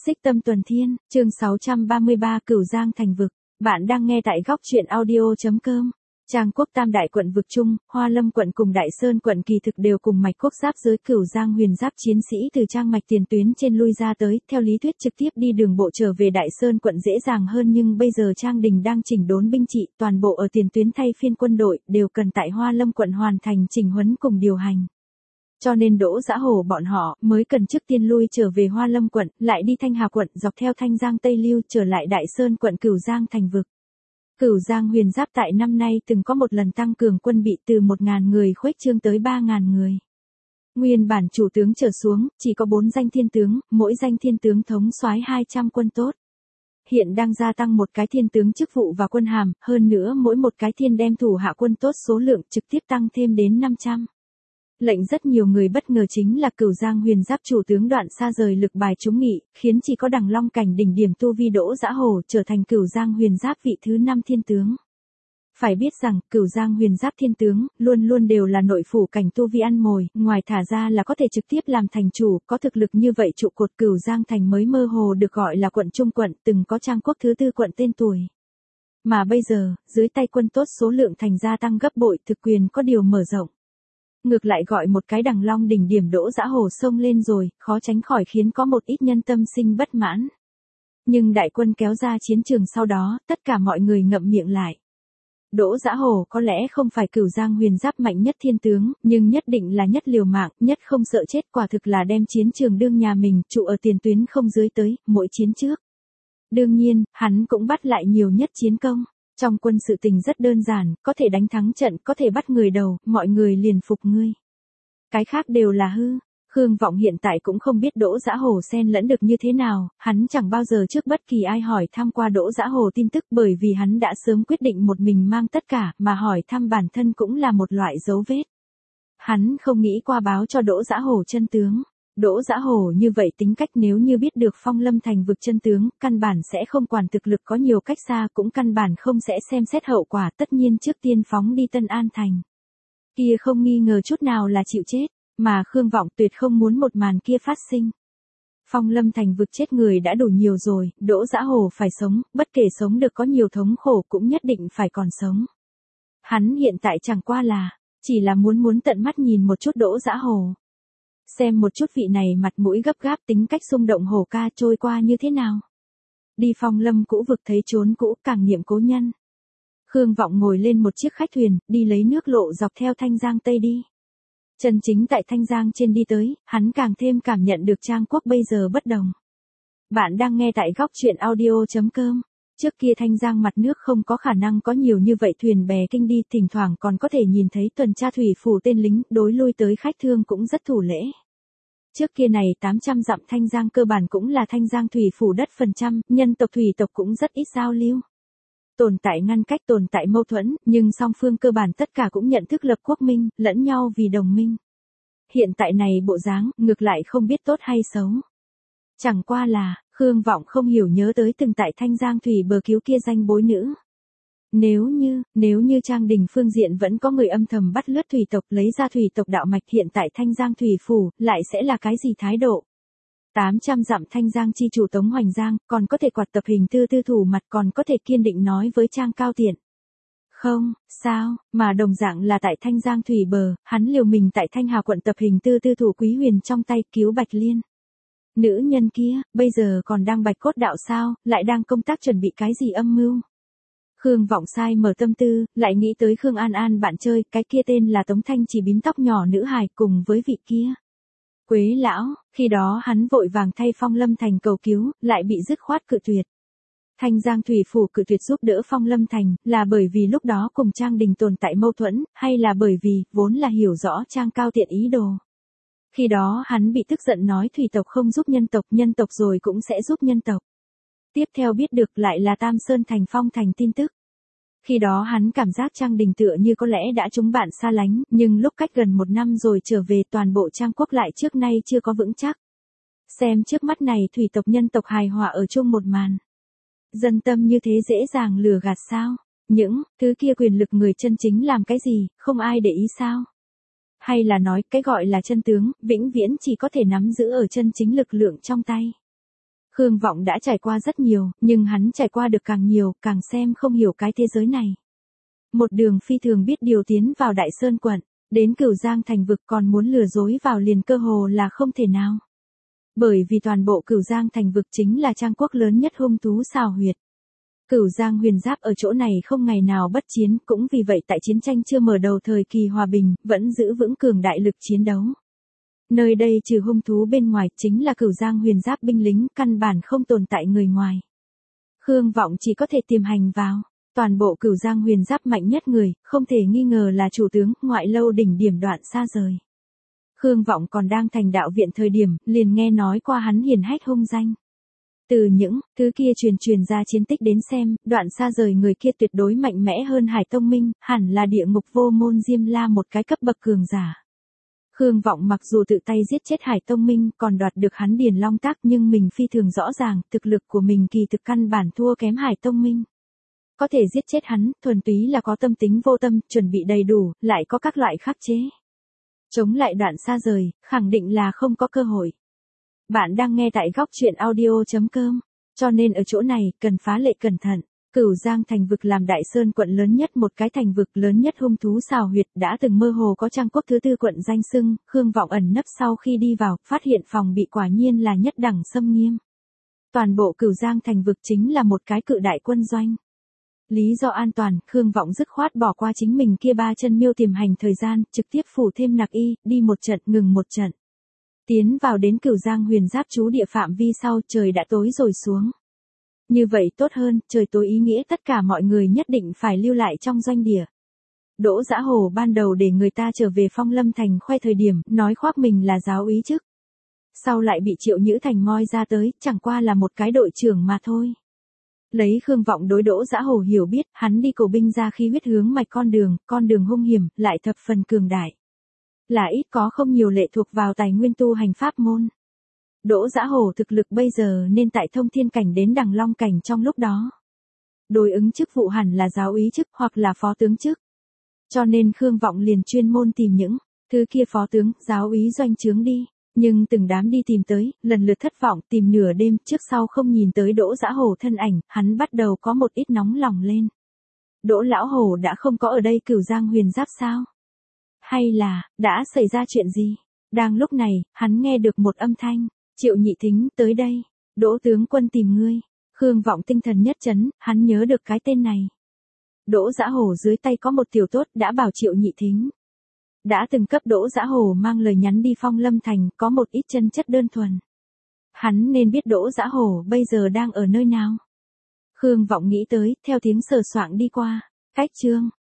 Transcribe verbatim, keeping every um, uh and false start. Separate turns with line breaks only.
Xích Tâm Tuần Thiên, chương sáu trăm ba mươi ba Cửu Giang thành vực. Bạn đang nghe tại góc truyện audio chấm com. Trang quốc tam đại quận vực chung, Hoa Lâm quận cùng Đại Sơn quận kỳ thực đều cùng mạch quốc giáp giới Cửu Giang huyền giáp chiến sĩ từ trang mạch tiền tuyến trên lui ra tới, theo lý thuyết trực tiếp đi đường bộ trở về Đại Sơn quận dễ dàng hơn, nhưng bây giờ Trang Đình đang chỉnh đốn binh trị, toàn bộ ở tiền tuyến thay phiên quân đội, đều cần tại Hoa Lâm quận hoàn thành chỉnh huấn cùng điều hành. Cho nên Đỗ Dã Hổ bọn họ mới cần trước tiên lui trở về Hoa Lâm quận, lại đi Thanh Hà quận dọc theo Thanh Giang Tây lưu trở lại Đại Sơn quận Cửu Giang thành vực. Cửu Giang huyền giáp tại năm nay từng có một lần tăng cường quân bị từ một nghìn người khuếch trương tới ba nghìn người. Nguyên bản chủ tướng trở xuống, chỉ có bốn danh thiên tướng, mỗi danh thiên tướng thống soái hai trăm quân tốt. Hiện đang gia tăng một cái thiên tướng chức vụ và quân hàm, hơn nữa mỗi một cái thiên đem thủ hạ quân tốt số lượng trực tiếp tăng thêm đến năm trăm. Lệnh rất nhiều người bất ngờ chính là Cửu Giang huyền giáp chủ tướng Đoạn Sa rời lực bài trúng nghị, khiến chỉ có Đằng Long cảnh đỉnh điểm tu vi Đỗ Dã Hổ trở thành Cửu Giang huyền giáp vị thứ năm thiên tướng. Phải biết rằng, Cửu Giang huyền giáp thiên tướng, luôn luôn đều là nội phủ cảnh tu vi ăn mồi, ngoài thả ra là có thể trực tiếp làm thành chủ, có thực lực như vậy trụ cột Cửu Giang thành mới mơ hồ được gọi là quận trung quận, từng có Trang quốc thứ tư quận tên tuổi. Mà bây giờ, dưới tay quân tốt số lượng thành gia tăng gấp bội, thực quyền có điều mở rộng. Ngược lại gọi một cái Đằng Long đỉnh điểm Đỗ Dã Hổ xông lên rồi, khó tránh khỏi khiến có một ít nhân tâm sinh bất mãn. Nhưng đại quân kéo ra chiến trường sau đó, tất cả mọi người ngậm miệng lại. Đỗ Dã Hổ có lẽ không phải Cửu Giang huyền giáp mạnh nhất thiên tướng, nhưng nhất định là nhất liều mạng, nhất không sợ chết, quả thực là đem chiến trường đương nhà mình, trụ ở tiền tuyến không dưới tới, mỗi chiến trước. Đương nhiên, hắn cũng bắt lại nhiều nhất chiến công. Trong quân sự tình rất đơn giản, có thể đánh thắng trận, có thể bắt người đầu, mọi người liền phục ngươi. Cái khác đều là hư. Khương Vọng hiện tại cũng không biết Đỗ Dã Hổ xen lẫn được như thế nào, hắn chẳng bao giờ trước bất kỳ ai hỏi thăm qua Đỗ Dã Hổ tin tức, bởi vì hắn đã sớm quyết định một mình mang tất cả, mà hỏi thăm bản thân cũng là một loại dấu vết. Hắn không nghĩ qua báo cho Đỗ Dã Hổ chân tướng. Đỗ Dã Hổ như vậy tính cách, nếu như biết được Phong Lâm thành vực chân tướng, căn bản sẽ không quản thực lực có nhiều cách xa, cũng căn bản không sẽ xem xét hậu quả, tất nhiên trước tiên phóng đi Tân An thành. Kia không nghi ngờ chút nào là chịu chết, mà Khương Vọng tuyệt không muốn một màn kia phát sinh. Phong Lâm thành vực chết người đã đủ nhiều rồi, Đỗ Dã Hổ phải sống, bất kể sống được có nhiều thống khổ cũng nhất định phải còn sống. Hắn hiện tại chẳng qua là, chỉ là muốn muốn tận mắt nhìn một chút Đỗ Dã Hổ. Xem một chút vị này mặt mũi gấp gáp tính cách xung động hổ ca trôi qua như thế nào. Đi Phong Lâm cũ vực thấy chốn cũ, càng niệm cố nhân. Khương Vọng ngồi lên một chiếc khách thuyền, đi lấy nước lộ dọc theo Thanh Giang Tây đi. Chân chính tại Thanh Giang trên đi tới, hắn càng thêm cảm nhận được Trang quốc bây giờ bất đồng. Bạn đang nghe tại góc truyện audio chấm com. Trước kia Thanh Giang mặt nước không có khả năng có nhiều như vậy thuyền bè kinh đi, thỉnh thoảng còn có thể nhìn thấy tuần tra thủy phủ tên lính, đối lui tới khách thương cũng rất thủ lễ. Trước kia này tám trăm dặm Thanh Giang cơ bản cũng là Thanh Giang thủy phủ đất phần trăm, nhân tộc thủy tộc cũng rất ít giao lưu. Tồn tại ngăn cách, tồn tại mâu thuẫn, nhưng song phương cơ bản tất cả cũng nhận thức lập quốc minh, lẫn nhau vì đồng minh. Hiện tại này bộ dáng, ngược lại không biết tốt hay xấu. Chẳng qua là, Khương Vọng không hiểu nhớ tới từng tại Thanh Giang thủy bờ cứu kia danh bối nữ. Nếu như, nếu như Trang Đình phương diện vẫn có người âm thầm bắt lướt thủy tộc lấy ra thủy tộc đạo mạch, hiện tại Thanh Giang thủy phủ, lại sẽ là cái gì thái độ? tám trăm dặm Thanh Giang chi chủ Tống Hoành Giang, còn có thể quạt tập hình tư tư thủ mặt, còn có thể kiên định nói với Trang Cao Tiện. Không, sao, mà đồng dạng là tại Thanh Giang thủy bờ, hắn liều mình tại Thanh Hà quận tập hình tư tư thủ Quý Huyền trong tay cứu Bạch Liên. Nữ nhân kia, bây giờ còn đang bạch cốt đạo sao, lại đang công tác chuẩn bị cái gì âm mưu. Khương Vọng sai mở tâm tư, lại nghĩ tới Khương An An bạn chơi, cái kia tên là Tống Thanh chỉ bím tóc nhỏ nữ hài cùng với vị kia. Quế lão, khi đó hắn vội vàng thay Phong Lâm thành cầu cứu, lại bị dứt khoát cự tuyệt. Thanh Giang thủy phủ cự tuyệt giúp đỡ Phong Lâm thành, là bởi vì lúc đó cùng Trang Đình tồn tại mâu thuẫn, hay là bởi vì, vốn là hiểu rõ Trang Cao Tiện ý đồ. Khi đó hắn bị tức giận nói thủy tộc không giúp nhân tộc, nhân tộc rồi cũng sẽ giúp nhân tộc. Tiếp theo biết được lại là Tam Sơn thành Phong thành tin tức. Khi đó hắn cảm giác Trang Đình tựa như có lẽ đã chúng bạn xa lánh, nhưng lúc cách gần một năm rồi trở về, toàn bộ Trang quốc lại trước nay chưa có vững chắc. Xem trước mắt này thủy tộc nhân tộc hài hòa ở chung một màn. Dân tâm như thế dễ dàng lừa gạt sao? Những thứ kia quyền lực người chân chính làm cái gì, không ai để ý sao? Hay là nói cái gọi là chân tướng, vĩnh viễn chỉ có thể nắm giữ ở chân chính lực lượng trong tay. Khương Vọng đã trải qua rất nhiều, nhưng hắn trải qua được càng nhiều, càng xem không hiểu cái thế giới này. Một đường phi thường biết điều tiến vào Đại Sơn quận, đến Cửu Giang thành vực còn muốn lừa dối vào liền cơ hồ là không thể nào. Bởi vì toàn bộ Cửu Giang thành vực chính là trang quốc lớn nhất hung thú xào huyệt. Cửu Giang huyền giáp ở chỗ này không ngày nào bất chiến, cũng vì vậy tại chiến tranh chưa mở đầu thời kỳ hòa bình, vẫn giữ vững cường đại lực chiến đấu. Nơi đây trừ hung thú bên ngoài chính là Cửu Giang huyền giáp binh lính, căn bản không tồn tại người ngoài. Khương Vọng chỉ có thể tiềm hành vào. Toàn bộ Cửu Giang huyền giáp mạnh nhất người, không thể nghi ngờ là chủ tướng, ngoại lâu đỉnh điểm Đoạn Sa Rời. Khương Vọng còn đang thành đạo viện thời điểm, liền nghe nói qua hắn hiển hách hung danh. Từ những thứ kia truyền truyền ra chiến tích đến xem, Đoạn Sa Rời người kia tuyệt đối mạnh mẽ hơn Hải Tông Minh, hẳn là địa ngục vô môn Diêm La một cái cấp bậc cường giả. Khương Vọng mặc dù tự tay giết chết Hải Tông Minh còn đoạt được hắn Điền Long Tác, nhưng mình phi thường rõ ràng, thực lực của mình kỳ thực căn bản thua kém Hải Tông Minh. Có thể giết chết hắn, thuần túy là có tâm tính vô tâm, chuẩn bị đầy đủ, lại có các loại khắc chế. Chống lại Đoạn Sa Rời, khẳng định là không có cơ hội. Bạn đang nghe tại góc truyện audio chấm com, cho nên ở chỗ này, cần phá lệ cẩn thận. Cửu Giang thành vực làm Đại Sơn quận lớn nhất, một cái thành vực lớn nhất hung thú xào huyệt, đã từng mơ hồ có trang quốc thứ tư quận danh xưng. Khương Vọng ẩn nấp sau khi đi vào, phát hiện phòng bị quả nhiên là nhất đẳng xâm nghiêm. Toàn bộ Cửu Giang thành vực chính là một cái cự đại quân doanh. Lý do an toàn, Khương Vọng dứt khoát bỏ qua chính mình kia ba chân miêu tiềm hành thời gian, trực tiếp phủ thêm nặc y, đi một trận ngừng một trận. Tiến vào đến Cửu Giang huyền giáp trú địa phạm vi sau, trời đã tối rồi xuống. Như vậy tốt hơn, trời tối ý nghĩa tất cả mọi người nhất định phải lưu lại trong doanh địa. Đỗ Dã Hồ ban đầu để người ta trở về Phong Lâm thành khoe thời điểm, nói khoác mình là giáo úy chức. Sau lại bị Triệu Nhữ Thành moi ra tới, chẳng qua là một cái đội trưởng mà thôi. Lấy Khương Vọng đối Đỗ Dã Hồ hiểu biết, hắn đi cổ binh ra khi huyết hướng mạch con đường, con đường hung hiểm, lại thập phần cường đại. Là ít có không nhiều lệ thuộc vào tài nguyên tu hành pháp môn. Đỗ Dã Hồ thực lực bây giờ nên tại thông thiên cảnh đến đằng long cảnh trong lúc đó. Đối ứng chức vụ hẳn là giáo úy chức hoặc là phó tướng chức. Cho nên Khương Vọng liền chuyên môn tìm những thứ kia phó tướng, giáo úy doanh trướng đi. Nhưng từng đám đi tìm tới, lần lượt thất vọng, tìm nửa đêm, trước sau không nhìn tới Đỗ Dã Hồ thân ảnh, hắn bắt đầu có một ít nóng lòng lên. Đỗ lão Hồ đã không có ở đây Cửu Giang huyền giáp sao? Hay là, đã xảy ra chuyện gì? Đang lúc này, hắn nghe được một âm thanh, Triệu Nhị Thính, tới đây, Đỗ tướng quân tìm ngươi. Khương Vọng tinh thần nhất chấn, hắn nhớ được cái tên này. Đỗ Dã Hồ dưới tay có một tiểu tốt đã bảo Triệu Nhị Thính. Đã từng cấp Đỗ Dã Hồ mang lời nhắn đi Phong Lâm thành, có một ít chân chất đơn thuần. Hắn nên biết Đỗ Dã Hồ bây giờ đang ở nơi nào. Khương Vọng nghĩ tới, theo tiếng sờ soạng đi qua, cách chương,